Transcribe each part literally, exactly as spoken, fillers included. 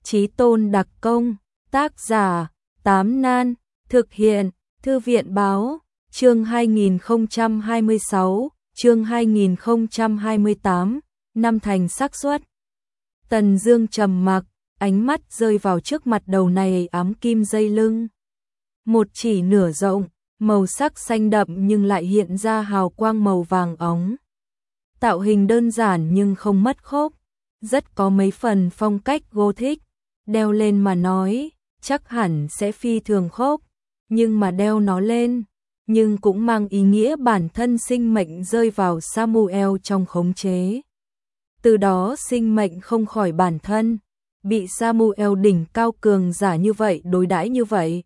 Chí tôn đặc công, tác giả, Tám Nan, thực hiện, Thư viện báo, chương hai nghìn không trăm hai mươi sáu, chương hai nghìn không trăm hai mươi tám, năm thành xác suất. Tần Dương trầm mặc, ánh mắt rơi vào trước mặt đầu này ám kim dây lưng. Một chỉ nửa rộng, màu sắc xanh đậm nhưng lại hiện ra hào quang màu vàng óng. Tạo hình đơn giản nhưng không mất khốc, rất có mấy phần phong cách Gothic. Đeo lên mà nói, chắc hẳn sẽ phi thường khốc, nhưng mà đeo nó lên, nhưng cũng mang ý nghĩa bản thân sinh mệnh rơi vào Samuel trong khống chế. Từ đó sinh mệnh không khỏi bản thân, bị Samuel đỉnh cao cường giả như vậy đối đãi như vậy.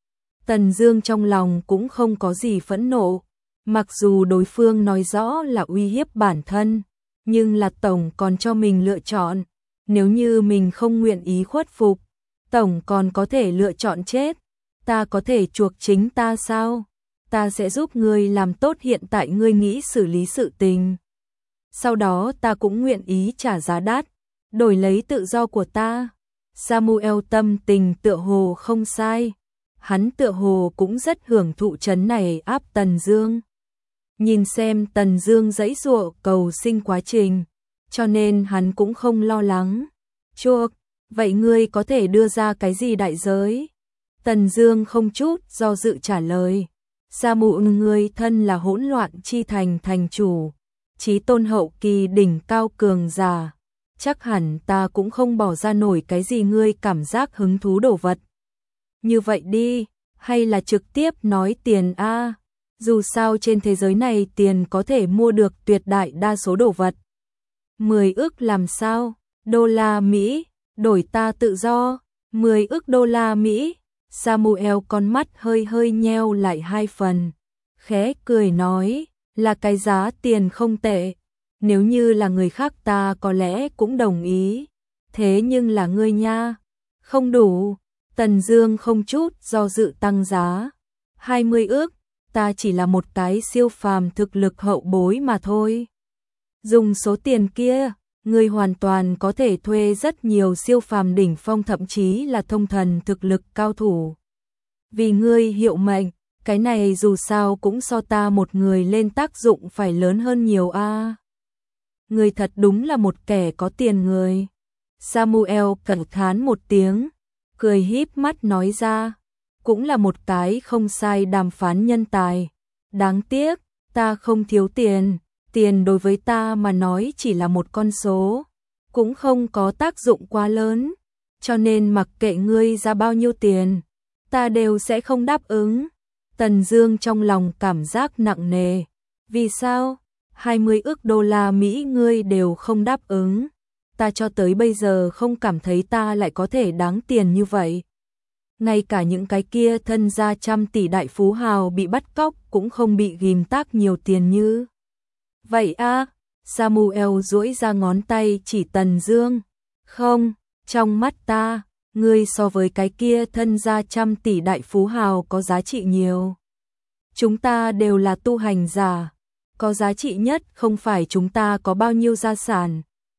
Tần Dương trong lòng cũng không có gì phẫn nộ, mặc dù đối phương nói rõ là uy hiếp bản thân, nhưng là tổng còn cho mình lựa chọn, nếu như mình không nguyện ý khuất phục, tổng còn có thể lựa chọn chết, ta có thể chuộc chính ta sao? Ta sẽ giúp ngươi làm tốt hiện tại ngươi nghĩ xử lý sự tình. Sau đó ta cũng nguyện ý trả giá đắt, đổi lấy tự do của ta. Samuel tâm tình tựa hồ không sai, hắn tựa hồ cũng rất hưởng thụ trấn này áp Tần Dương. Nhìn xem Tần Dương giãy giụa cầu sinh quá trình, cho nên hắn cũng không lo lắng. Chuộc, vậy ngươi có thể đưa ra cái gì đại giới? Tần Dương không chút do dự trả lời. Samuel, ngươi thân là hỗn loạn chi thành thành chủ, chí tôn hậu kỳ đỉnh cao cường giả, chắc hẳn ta cũng không bỏ ra nổi cái gì ngươi cảm giác hứng thú đồ vật. Như vậy đi, hay là trực tiếp nói tiền a, dù sao trên thế giới này tiền có thể mua được tuyệt đại đa số đồ vật. Mười ức làm sao? Đô la Mỹ, đổi ta tự do, mười ức đô la Mỹ. Samuel con mắt hơi hơi nheo lại hai phần, khẽ cười nói, là cái giá tiền không tệ, nếu như là người khác ta có lẽ cũng đồng ý, thế nhưng là ngươi nha, không đủ. Tần Dương không chút do dự tăng giá, hai mươi ức, ta chỉ là một cái siêu phàm thực lực hậu bối mà thôi. Dùng số tiền kia, ngươi hoàn toàn có thể thuê rất nhiều siêu phàm đỉnh phong thậm chí là thông thần thực lực cao thủ. Vì ngươi hiệu mệnh, cái này dù sao cũng so ta một người lên tác dụng phải lớn hơn nhiều a. À. Ngươi thật đúng là một kẻ có tiền người. Samuel cảm thán một tiếng, cười híp mắt nói ra, cũng là một cái không sai đàm phán nhân tài. Đáng tiếc, ta không thiếu tiền. Tiền đối với ta mà nói chỉ là một con số, cũng không có tác dụng quá lớn, cho nên mặc kệ ngươi ra bao nhiêu tiền, ta đều sẽ không đáp ứng. Tần Dương trong lòng cảm giác nặng nề, vì sao? hai mươi ức đô la Mỹ ngươi đều không đáp ứng, ta cho tới bây giờ không cảm thấy ta lại có thể đáng tiền như vậy. Ngay cả những cái kia thân gia trăm tỷ đại phú hào bị bắt cóc cũng không bị ghim tác nhiều tiền như vậy a. À, Samuel duỗi ra ngón tay chỉ Tần Dương. Không, trong mắt ta, ngươi so với cái kia thân gia trăm tỷ đại phú hào có giá trị nhiều. Chúng ta đều là tu hành giả, có giá trị nhất không phải chúng ta có bao nhiêu gia sản,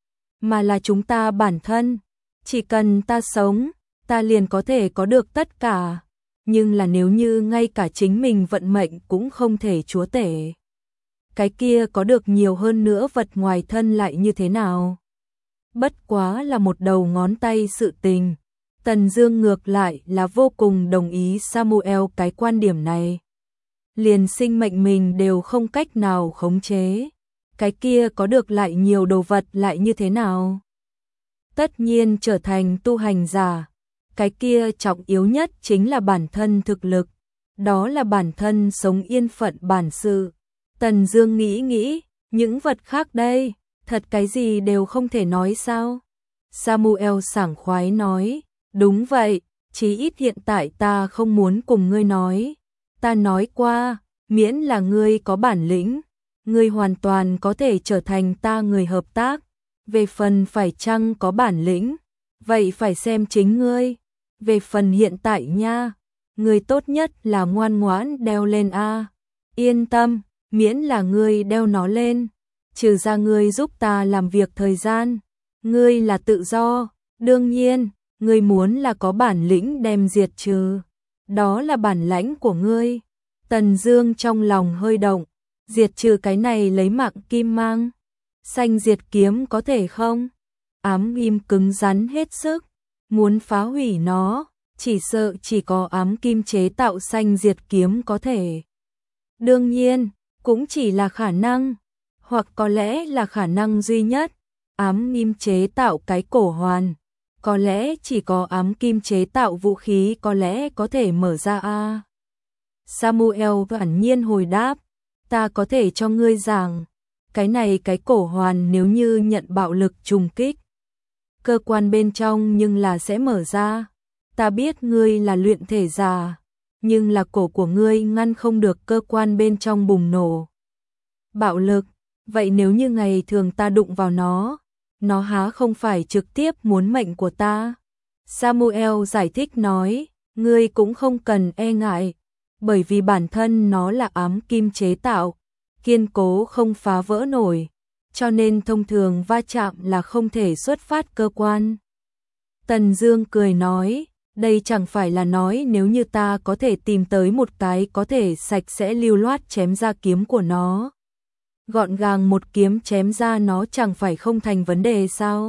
mà là chúng ta bản thân. Chỉ cần ta sống, ta liền có thể có được tất cả. Nhưng là nếu như ngay cả chính mình vận mệnh cũng không thể chúa tể, cái kia có được nhiều hơn nữa vật ngoài thân lại như thế nào? Bất quá là một đầu ngón tay sự tình. Tần Dương ngược lại là vô cùng đồng ý Samuel cái quan điểm này. Liền sinh mệnh mình đều không cách nào khống chế, cái kia có được lại nhiều đồ vật lại như thế nào? Tất nhiên trở thành tu hành giả, cái kia trọng yếu nhất chính là bản thân thực lực, đó là bản thân sống yên phận bản sự. Tần Dương nghĩ nghĩ, những vật khác đây, thật cái gì đều không thể nói sao? Samuel sảng khoái nói, đúng vậy, chí ít hiện tại ta không muốn cùng ngươi nói. Ta nói qua, miễn là ngươi có bản lĩnh, ngươi hoàn toàn có thể trở thành ta người hợp tác. Về phần phải chăng có bản lĩnh, vậy phải xem chính ngươi. Về phần hiện tại nha, ngươi tốt nhất là ngoan ngoãn đeo lên a. Yên tâm, miễn là ngươi đeo nó lên, trừ ra ngươi giúp ta làm việc thời gian, ngươi là tự do. Đương nhiên, ngươi muốn là có bản lĩnh đem diệt trừ, đó là bản lãnh của ngươi. Tần Dương trong lòng hơi động, diệt trừ cái này lấy mạng kim mang, xanh diệt kiếm có thể không? Ám kim cứng rắn hết sức, muốn phá hủy nó, chỉ sợ chỉ có ám kim chế tạo xanh diệt kiếm có thể. Đương nhiên, cũng chỉ là khả năng, hoặc có lẽ là khả năng duy nhất. Ám kim chế tạo cái cổ hoàn, có lẽ chỉ có ám kim chế tạo vũ khí có lẽ có thể mở ra a. Samuel thản nhiên hồi đáp, ta có thể cho ngươi rằng, cái này cái cổ hoàn nếu như nhận bạo lực trùng kích, cơ quan bên trong nhưng là sẽ mở ra. Ta biết ngươi là luyện thể giả, nhưng là cổ của ngươi ngăn không được cơ quan bên trong bùng nổ. Bạo lực, vậy nếu như ngày thường ta đụng vào nó, nó há không phải trực tiếp muốn mệnh của ta? Samuel giải thích nói, ngươi cũng không cần e ngại, bởi vì bản thân nó là ám kim chế tạo, kiên cố không phá vỡ nổi, cho nên thông thường va chạm là không thể xuất phát cơ quan. Tần Dương cười nói, đây chẳng phải là nói nếu như ta có thể tìm tới một cái có thể sạch sẽ lưu loát chém ra kiếm của nó, gọn gàng một kiếm chém ra nó chẳng phải không thành vấn đề sao?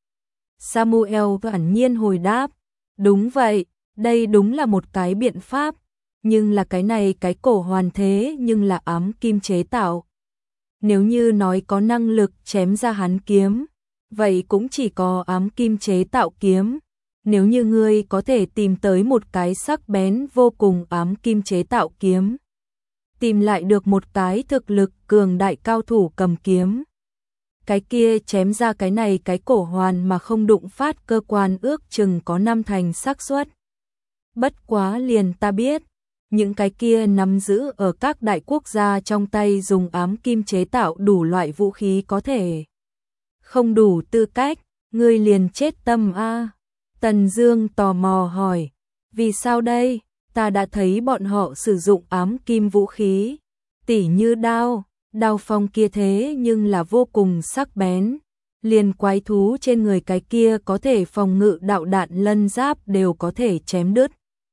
Samuel thản nhiên hồi đáp, đúng vậy, đây đúng là một cái biện pháp, nhưng là cái này cái cổ hoàn thế nhưng là ám kim chế tạo. Nếu như nói có năng lực chém ra hắn kiếm, vậy cũng chỉ có ám kim chế tạo kiếm. Nếu như ngươi có thể tìm tới một cái sắc bén vô cùng ám kim chế tạo kiếm, tìm lại được một cái thực lực cường đại cao thủ cầm kiếm, cái kia chém ra cái này cái cổ hoàn mà không đụng phát cơ quan ước chừng có năm thành xác suất. Bất quá liền ta biết, những cái kia nắm giữ ở các đại quốc gia trong tay dùng ám kim chế tạo đủ loại vũ khí có thể không đủ tư cách, ngươi liền chết tâm a. Tần Dương tò mò hỏi, vì sao đây? Ta đã thấy bọn họ sử dụng ám kim vũ khí, tỉ như đao, đao phong kia thế nhưng là vô cùng sắc bén, liền quái thú trên người cái kia có thể phòng ngự đạo đạn lân giáp đều có thể chém đứt.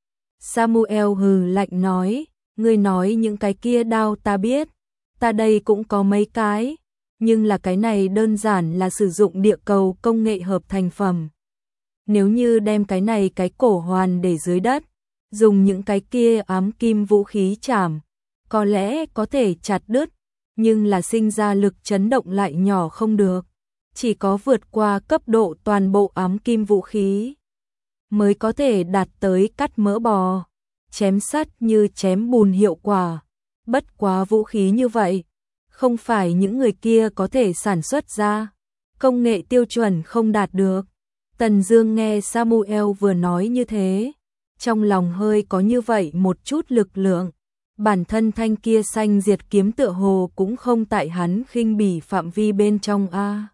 Samuel hừ lạnh nói, ngươi nói những cái kia đao ta biết, ta đây cũng có mấy cái, nhưng là cái này đơn giản là sử dụng địa cầu công nghệ hợp thành phẩm. Nếu như đem cái này cái cổ hoàn để dưới đất, dùng những cái kia ám kim vũ khí chảm, có lẽ có thể chặt đứt, nhưng là sinh ra lực chấn động lại nhỏ không được, chỉ có vượt qua cấp độ toàn bộ ám kim vũ khí mới có thể đạt tới cắt mỡ bò, chém sắt như chém bùn hiệu quả. Bất quá vũ khí như vậy, không phải những người kia có thể sản xuất ra, công nghệ tiêu chuẩn không đạt được. Tần Dương nghe Samuel vừa nói như thế, trong lòng hơi có như vậy một chút lực lượng, bản thân thanh kia xanh diệt kiếm tựa hồ cũng không tại hắn khinh bỉ phạm vi bên trong a.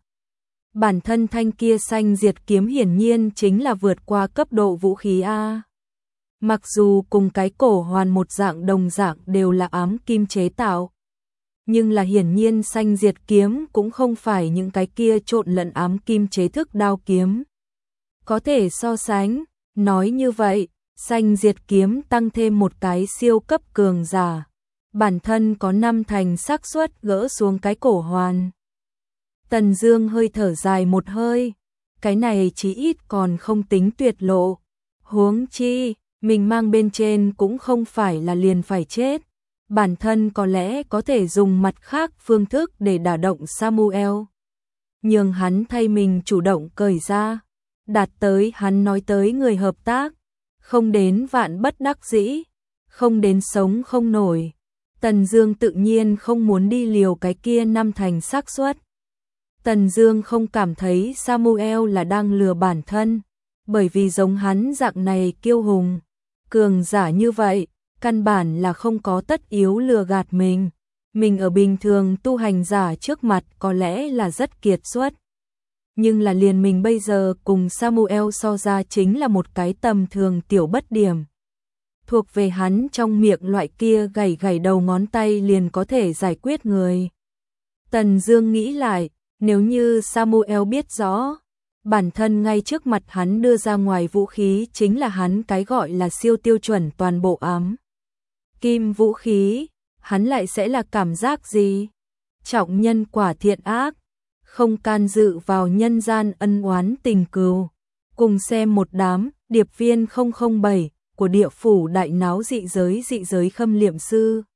Bản thân thanh kia xanh diệt kiếm hiển nhiên chính là vượt qua cấp độ vũ khí a. Mặc dù cùng cái cổ hoàn một dạng đồng dạng đều là ám kim chế tạo, nhưng là hiển nhiên xanh diệt kiếm cũng không phải những cái kia trộn lẫn ám kim chế thức đao kiếm có thể so sánh. Nói như vậy, xanh diệt kiếm tăng thêm một cái siêu cấp cường giả, bản thân có năm thành xác suất gỡ xuống cái cổ hoàn. Tần Dương hơi thở dài một hơi, cái này chí ít còn không tính tuyệt lộ, huống chi mình mang bên trên cũng không phải là liền phải chết, bản thân có lẽ có thể dùng mặt khác phương thức để đả động Samuel, nhường hắn thay mình chủ động cởi ra, đạt tới hắn nói tới người hợp tác, không đến vạn bất đắc dĩ, không đến sống không nổi. Tần Dương tự nhiên không muốn đi liều cái kia năm thành xác suất. Tần Dương không cảm thấy Samuel là đang lừa bản thân, bởi vì giống hắn dạng này kiêu hùng, cường giả như vậy, căn bản là không có tất yếu lừa gạt mình. Mình ở bình thường tu hành giả trước mặt có lẽ là rất kiệt xuất, nhưng là liền mình bây giờ cùng Samuel so ra chính là một cái tầm thường tiểu bất điểm. Thuộc về hắn trong miệng loại kia gảy gảy đầu ngón tay liền có thể giải quyết người. Tần Dương nghĩ lại, nếu như Samuel biết rõ, Bản thân ngay trước mặt hắn đưa ra ngoài vũ khí chính là hắn cái gọi là siêu tiêu chuẩn toàn bộ ám kim vũ khí, hắn lại sẽ là cảm giác gì? Trọng nhân quả thiện ác, không can dự vào nhân gian ân oán tình cừu. Cùng xem một đám điệp viên không không bảy của địa phủ đại náo dị giới dị giới khâm liệm sư.